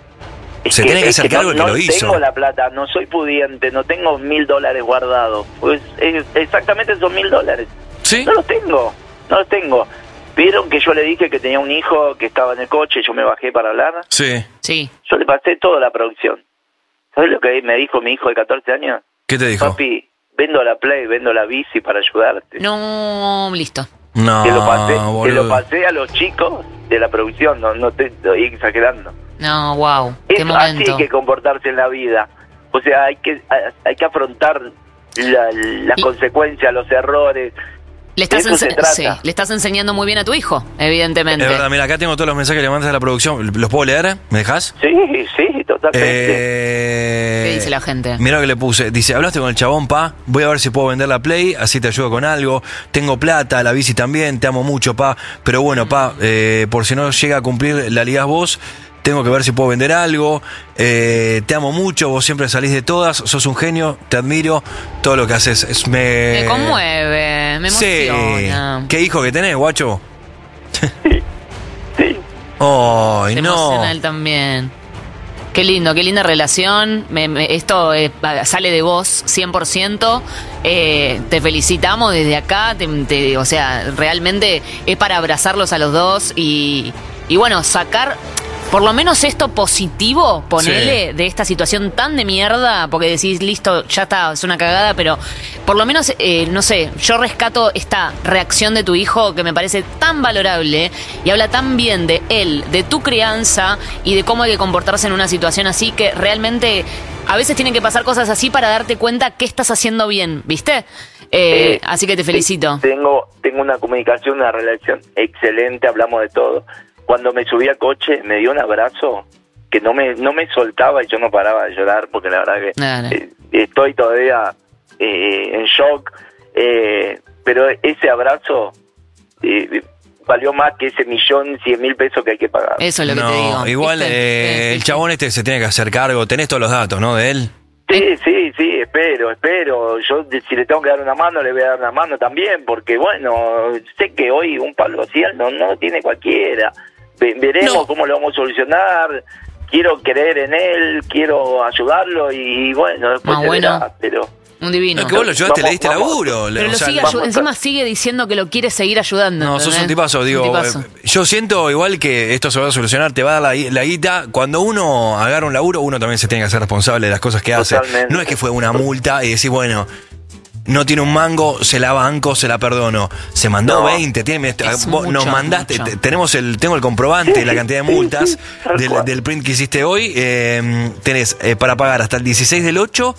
Es
Se tiene que hacer
es
cargo
no,
el que
no
lo hizo.
tengo la plata, no soy pudiente, no tengo mil dólares guardados. Pues es exactamente esos mil dólares.
¿Sí?
No los tengo, no los tengo. Vieron que yo le dije que tenía un hijo que estaba en el coche, yo me bajé para hablar.
Sí.
Sí.
Yo le pasé toda la producción. ¿Sabes lo que me dijo mi hijo de catorce años?
¿Qué te dijo?
Papi, vendo la Play, vendo la bici para ayudarte.
No, listo.
No,
te, lo pasé, te lo
boludo.
pasé a los chicos de la producción, no, no te estoy exagerando.
No, wow, qué
Es así
momento.
que comportarse en la vida. O sea, hay que hay que afrontar la- las
Y-
consecuencias, los errores.
Le estás,
De eso se
ense-
trata.
sí, le estás enseñando muy bien a tu hijo, evidentemente.
Es verdad, mira, acá tengo todos los mensajes que le mandas a la producción. ¿Los puedo leer? ¿Me dejas?
Sí, sí, totalmente.
Eh,
¿Qué dice la gente?
Mira lo que le puse. Dice, hablaste con el chabón, pa. Voy a ver si puedo vender la Play, así te ayudo con algo. Tengo plata, la bici también. Te amo mucho, pa. Pero bueno, pa, eh, por si no llega a cumplir la ligás vos, tengo que ver si puedo vender algo, eh, te amo mucho, vos siempre salís de todas, sos un genio, te admiro, todo lo que haces. Es, me...
Me conmueve, me emociona.
Sí. ¿Qué hijo que tenés, guacho? Sí. Sí. Oh,
Te
no.
emociona él también. Qué lindo, qué linda relación. Me, me, esto eh, sale de vos, cien por ciento. Eh, te felicitamos desde acá. Te, te, o sea, realmente es para abrazarlos a los dos y, y bueno, sacar por lo menos esto positivo, ponele, sí, de esta situación tan de mierda, porque decís, listo, ya está, es una cagada, pero por lo menos, eh, no sé, yo rescato esta reacción de tu hijo que me parece tan valorable y habla tan bien de él, de tu crianza y de cómo hay que comportarse en una situación así, que realmente a veces tienen que pasar cosas así para darte cuenta que estás haciendo bien, ¿viste? Eh, eh, así que te felicito.
Tengo, tengo una comunicación, una relación excelente, hablamos de todo. Cuando me subí al coche, me dio un abrazo que no me no me soltaba y yo no paraba de llorar, porque la verdad que no, no. Eh, estoy todavía eh, en shock, eh, pero ese abrazo eh, valió más que ese millón cien mil pesos que hay que pagar.
Eso es lo que
no,
te digo.
Igual eh, el chabón este se tiene que hacer cargo, tenés todos los datos, ¿no? De él.
Sí, sí, sí, espero, espero. Yo, si le tengo que dar una mano, le voy a dar una mano también, porque bueno, sé que hoy un palo así no, no lo tiene cualquiera. Veremos no. cómo lo vamos a solucionar. Quiero creer en él, quiero ayudarlo y bueno, después
ah,
se
bueno.
verá, pero...
Un divino.
Es que vos lo ayudaste, le diste
vamos,
laburo.
Pero
o
lo
sea,
sigue ayu- encima sigue diciendo que lo quiere seguir ayudando.
No,
¿entendés?
sos un tipazo, digo.
Un tipazo.
Eh, yo siento igual que esto se va a solucionar, te va a dar la, la guita. Cuando uno agarra un laburo, uno también se tiene que hacer responsable de las cosas que
Totalmente.
hace. No es que fue una multa y decís, bueno, no tiene un mango, se la banco, se la perdono. Se mandó
No.
veinte, tiene,
Es
vos
mucho,
nos mandaste,
mucho.
te- tenemos el, tengo el comprobante de la cantidad de multas
sí, tal
del,
cual.
del print que hiciste hoy. Eh, tenés eh, para pagar hasta el dieciséis del ocho,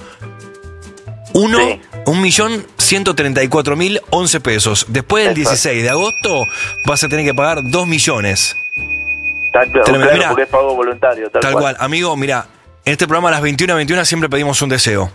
uno,
Sí.
un millón ciento treinta y cuatro mil once pesos. Después del
Exacto.
dieciséis de agosto vas a tener que pagar dos millones.
Tal, claro,
Tremendo.
claro,
Mirá,
porque es pago voluntario, tal,
Tal cual. Amigo, mira, en este programa a las veintiuna veintiuna siempre pedimos un deseo.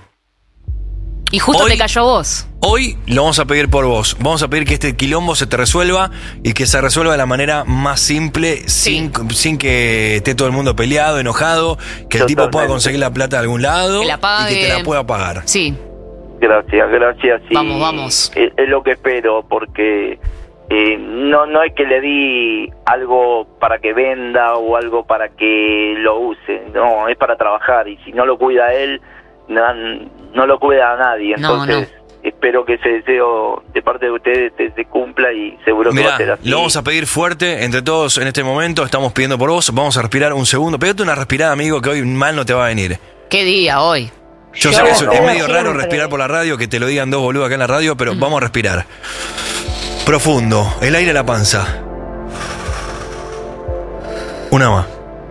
Y justo
Hoy-
te cayó a vos.
Hoy lo vamos a pedir por vos. Vamos a pedir que este quilombo se te resuelva y que se resuelva de la manera más simple, sin, sin que esté todo el mundo peleado, enojado, que el tipo
Totalmente.
pueda conseguir la plata de algún lado
Que la pague.
y que te la pueda pagar.
Sí.
Gracias, gracias. Sí,
Vamos, vamos.
Es, es lo que espero, porque eh, no no es que le di algo para que venda o algo para que lo use, no, es para trabajar y si no lo cuida él, no, no lo cuida a nadie.
No,
Entonces, espero que ese deseo de parte de ustedes se, se cumpla y seguro que va
Mirá,
a ser así.
lo vamos a pedir fuerte entre todos en este momento. Estamos pidiendo por vos. Vamos a respirar un segundo. Pégate una respirada, amigo, que hoy mal no te va a venir.
¿Qué día hoy?
Yo,
Yo
sé que es,
lo
es
veo
medio raro
siempre.
respirar por la radio, que te lo digan dos boludos acá en la radio, pero vamos a respirar. Profundo, el aire a la panza. Una más.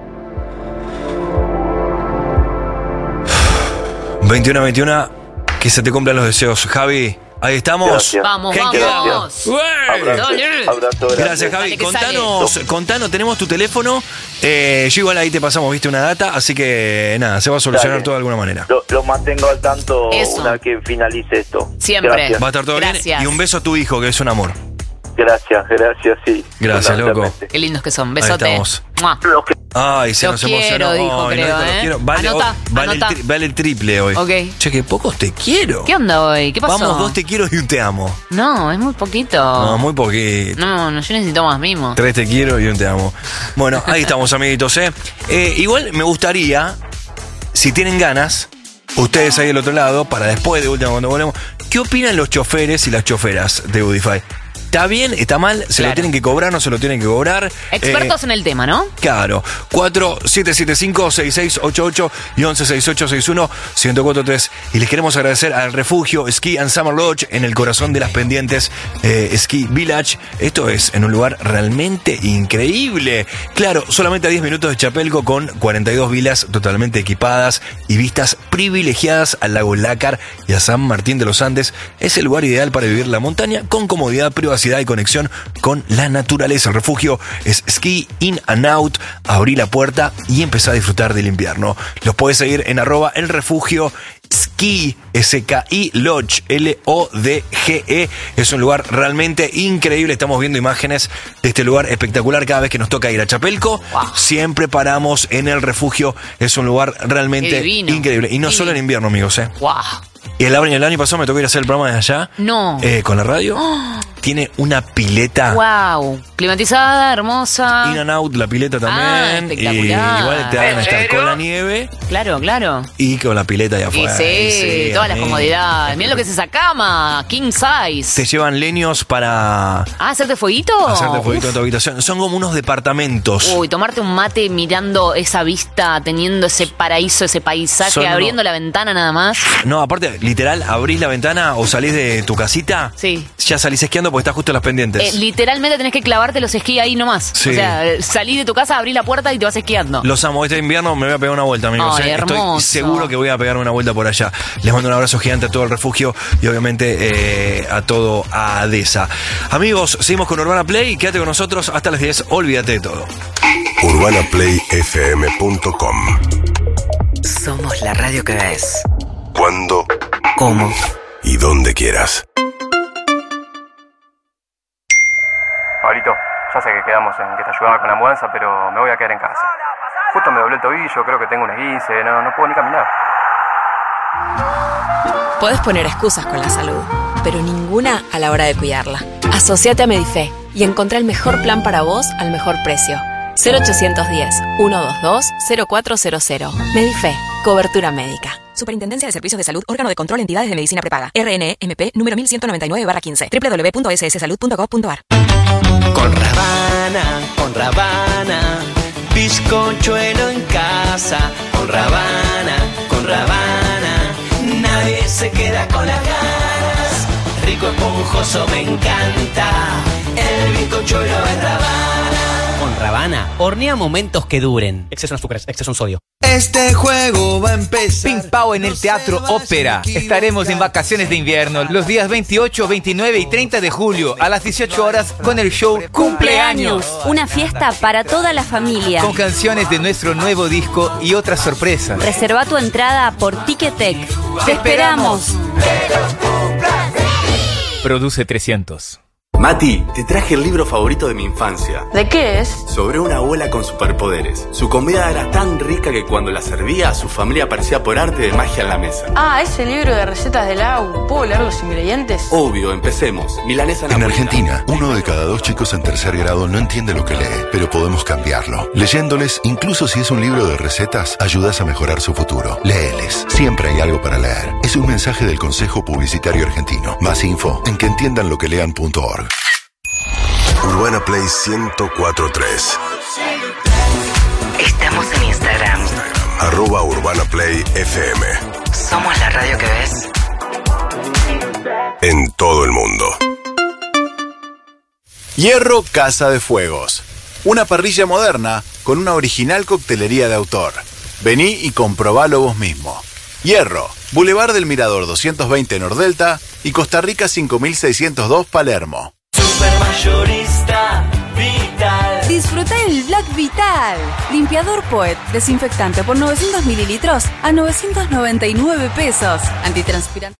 veintiuno veintiuno, que se te cumplan los deseos. Javi, ahí estamos.
Gracias.
Vamos,
¿Qué
vamos,
queda?
vamos.
¡Ué!
Abrazo,
Dale.
abrazo grande.
Gracias, Javi.
Dale, que
Contanos, contanos, tenemos tu teléfono. Eh, yo igual ahí te pasamos, viste, una data, así que nada, se va a solucionar
Dale.
todo de alguna manera.
Lo, lo mantengo al tanto
Eso.
una vez que finalice esto.
Siempre.
Gracias,
Va a estar todo
Gracias.
bien. Y un beso a tu hijo, que es un amor.
gracias, gracias, sí.
Gracias, loco.
Fundamentalmente.
Qué lindos que son.
Ahí
Besote.
estamos.
Mua.
Los que-
Ay, se
Los
nos
quiero,
emocionó.
dijo,
Ay,
creo,
no, los
¿eh?
quiero. Vale,
Anota,
oh, vale,
anota.
El tri- vale el triple hoy.
Ok.
Che, que pocos te quiero.
¿Qué onda hoy? ¿Qué pasó?
Vamos, dos te quiero y un te amo.
No, es muy poquito.
No, muy poquito.
No, no, yo necesito más mimo.
Tres te quiero y un te amo. Bueno, ahí estamos, amiguitos, ¿eh? Eh, Igual me gustaría, si tienen ganas, ustedes ahí del otro lado, para después de última cuando volvemos, ¿qué opinan los choferes y las choferas de Udify? ¿Está bien? ¿Está mal? ¿Se
Claro.
lo tienen que cobrar? ¿No se lo tienen que cobrar?
Expertos
Eh,
en el tema, ¿no?
Claro, cuatro siete siete cinco seis seis ocho ocho y once seis ocho seis uno uno cero cuatro tres. Y les queremos agradecer al refugio Ski and Summer Lodge en el corazón de las pendientes, eh, Ski Village. Esto es en un lugar realmente increíble. Claro, solamente a diez minutos de Chapelco, con cuarenta y dos vilas totalmente equipadas y vistas privilegiadas al lago Lácar y a San Martín de los Andes. Es el lugar ideal para vivir la montaña con comodidad, privacidad y conexión con la naturaleza. El refugio es Ski In and Out. Abrí la puerta y empezá a disfrutar del invierno. Los podés seguir en arroba el refugio Ski, S K I, Lodge, L O D G E. Es un lugar realmente increíble. Estamos viendo imágenes de este lugar espectacular cada vez que nos toca ir a Chapelco. Wow. Siempre paramos en el refugio. Es un lugar realmente increíble. Y no divino. Solo en invierno, amigos, ¿eh?
Wow.
Y el, el año pasado me tocó ir a hacer el programa desde allá.
No.
Eh, con la radio. Oh. Tiene una pileta.
Wow. Climatizada, hermosa.
In and out, la pileta también.
Ah, espectacular.
Y igual te van a estar con la nieve.
Claro, claro.
Y con la pileta de afuera.
Y sí, sí, todas las comodidades. Mirá lo que es esa cama, king size.
Te llevan leños para...
Ah, ¿hacerte fueguito?
Hacerte fueguito en tu habitación. Son como unos departamentos.
Uy, tomarte un mate mirando esa vista, teniendo ese paraíso, ese paisaje, Son abriendo uno... la ventana nada más.
No, aparte, literal, abrís la ventana o salís de tu casita.
Sí.
Ya salís esquiando porque estás justo en las pendientes.
Eh, literalmente tenés que clavarte los esquí ahí nomás.
Sí.
O sea, salí de tu casa, abrí la puerta y te vas esquiando.
Los amo. Este invierno me voy a pegar una vuelta, amigos.
Ay,
¿eh?
hermoso.
Estoy seguro que voy a pegarme una vuelta por allá. Les mando un abrazo gigante a todo el refugio y obviamente eh, a todo a ADESA. Amigos, seguimos con Urbana Play. Quédate con nosotros hasta las diez. Olvídate de todo.
urbana play f m punto com.
Somos la radio que ves.
Cuando,
cómo
y donde quieras.
Pablito, ya sé que quedamos en que te ayudaba con la mudanza, pero me voy a quedar en casa. Justo me doblé el tobillo, creo que tengo un esguince, no, no puedo ni caminar.
Podés poner excusas con la salud, pero ninguna a la hora de cuidarla. Asociate a Medife y encontrá el mejor plan para vos al mejor precio. cero ochocientos diez, ciento veintidós, cero cuatro cero cero. Medife, cobertura médica.
Superintendencia de Servicios de Salud, órgano de control de entidades de medicina prepaga. R N E M P número mil ciento noventa y nueve barra quince. doble u doble u doble u punto s s salud punto gov punto a r.
Con Ravana, con Ravana, bizcochuelo en casa. Con Ravana, con Ravana, nadie se queda con las ganas. Rico, esponjoso, me encanta. El bizcochuelo es Ravana. Con Ravana, hornea momentos que duren.
Exceso en azúcares, exceso en sodio.
Este juego va a empezar.
Ping Pao en el Teatro Ópera. Estaremos en vacaciones de invierno los días veintiocho, veintinueve y treinta de julio a las dieciocho horas con el show Cumpleaños.
Una fiesta para toda la familia.
Con canciones de nuestro nuevo disco y otras sorpresas.
Reserva tu entrada por Ticketek. ¡Te esperamos!
Produce trescientos.
Mati, te traje el libro favorito de mi infancia.
¿De qué es?
Sobre una abuela con superpoderes. Su comida era tan rica que cuando la servía, su familia aparecía por arte de magia en la mesa.
Ah, ese libro de recetas de Lau. ¿Puedo leer los ingredientes?
Obvio, empecemos. Milanesa
En
napolitana.
Argentina, uno de cada dos chicos en tercer grado no entiende lo que lee, pero podemos cambiarlo. Leyéndoles, incluso si es un libro de recetas, ayudas a mejorar su futuro. Léeles. Siempre hay algo para leer. Es un mensaje del Consejo Publicitario Argentino. Más info en que entiendan lo que lean punto org.
Urbana Play ciento cuatro punto tres.
Estamos en Instagram.
Arroba Urbana Play F M.
Somos la radio que ves.
En todo el mundo.
Hierro Casa de Fuegos. Una parrilla moderna con una original coctelería de autor. Vení y comprobalo vos mismo. Hierro, Boulevard del Mirador doscientos veinte Nordelta y Costa Rica cinco mil seiscientos dos Palermo.
Supermayorista Vital.
Disfruta el Black Vital. Limpiador Poet, desinfectante por novecientos mililitros a novecientos noventa y nueve pesos. Antitranspirante.